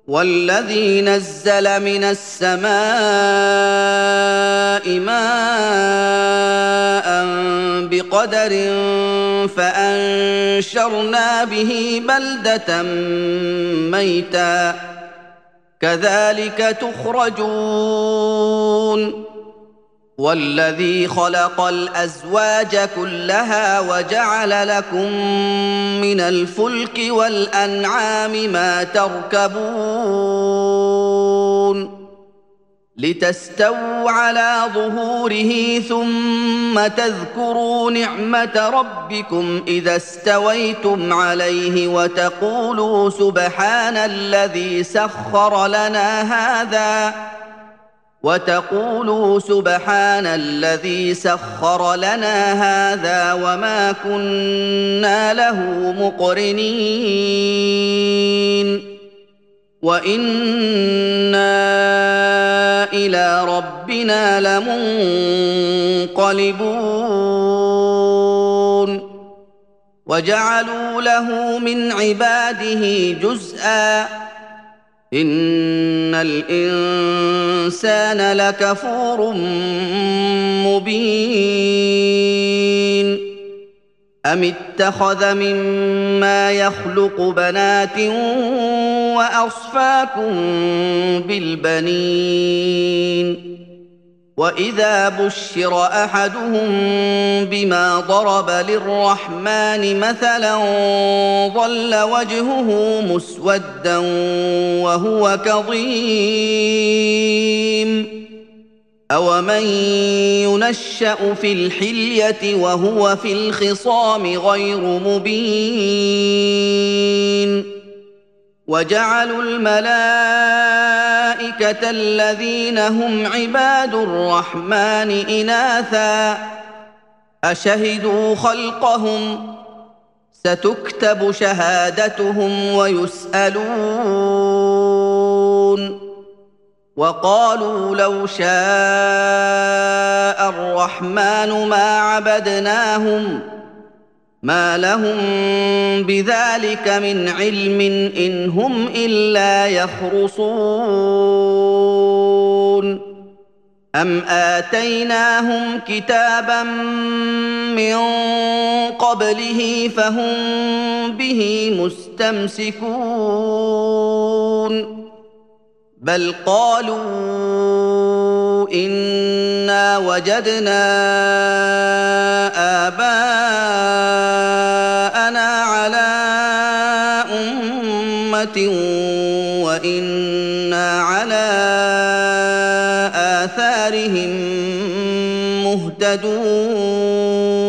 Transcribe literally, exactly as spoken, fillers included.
والذي نزل من السماء ماء بقدر فأنشرنا به بلدة ميتا كذلك تخرجون والذي خلق الأزواج كلها وجعل لكم من الفلك والأنعام ما تركبون لتستووا على ظهوره ثم تذكروا نعمة ربكم إذا استويتم عليه وتقولوا سبحان الذي سخر لنا هذا وتقولوا سبحان الذي سخر لنا هذا وما كنا له مقرنين وإنا إلى ربنا لمنقلبون وجعلوا له من عباده جزءا إن الإنسان لكفور مبين أم اتخذ مما يخلق بنات وأصفاكم بالبنين وإذا بشر أحدهم بما ضرب للرحمن مثلا ظل وجهه مسودا وهو كظيم أومن ينشأ في الحلية وهو في الخصام غير مبين وجعلوا الملائكة الذين هم عباد الرحمن إناثا أشهدوا خلقهم ستكتب شهادتهم ويسألون وقالوا لو شاء الرحمن ما عبدناهم ما لهم بذلك من علم إن هم إلا يخرصون أم آتيناهم كتابا من قبله فهم به مستمسكون بل قالوا إنا وجدنا آباءنا على أمة وإنا على آثارهم مهتدون